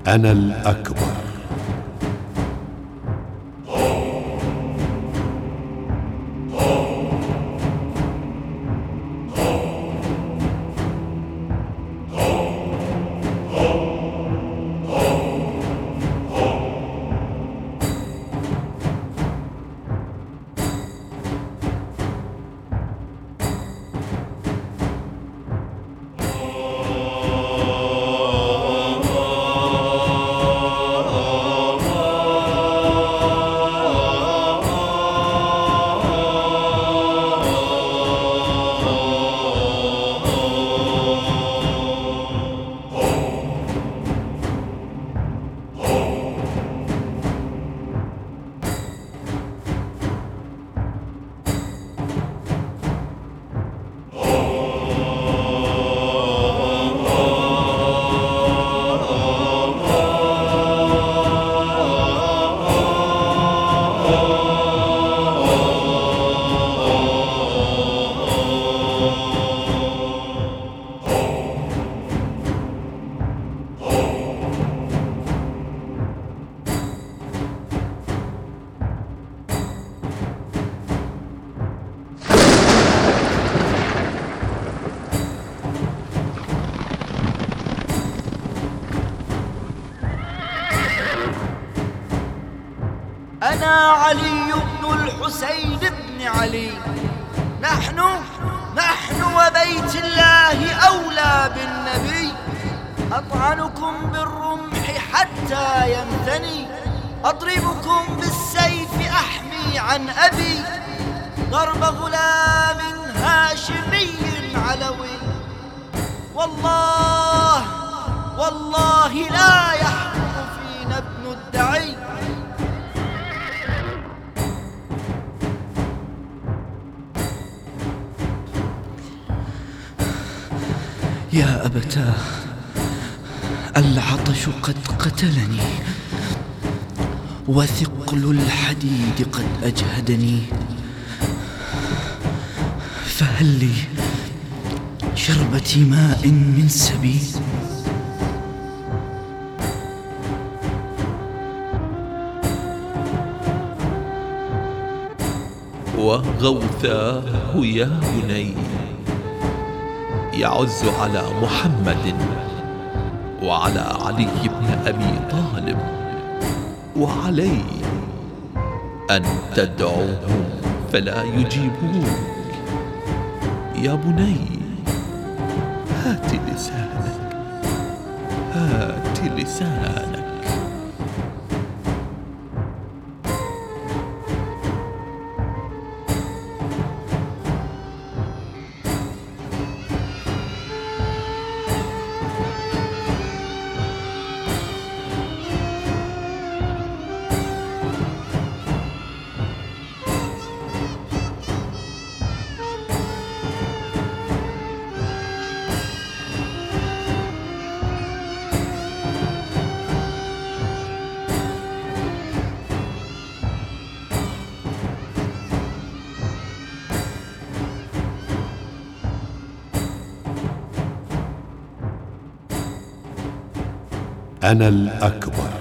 أنا الأكبر. أنا علي بن الحسين بن علي. نحن وبيت الله أولى بالنبي. أطعنكم بالرمح حتى ينثني، أضربكم بالسيف أحمي عن أبي. ضرب غلام هاشمي علوي، والله لا يحكم فينا ابن الدعي. يا أبتاه، العطش قد قتلني، وثقل الحديد قد أجهدني، فهل لي شربة ماء من سبيل؟ وغوثاه يا بني يعز على محمد وعلى علي بن أبي طالب، وعلي أن تدعوهم فلا يجيبوك. يا بني، هات لسانك، هات لسانك. أنا الأكبر.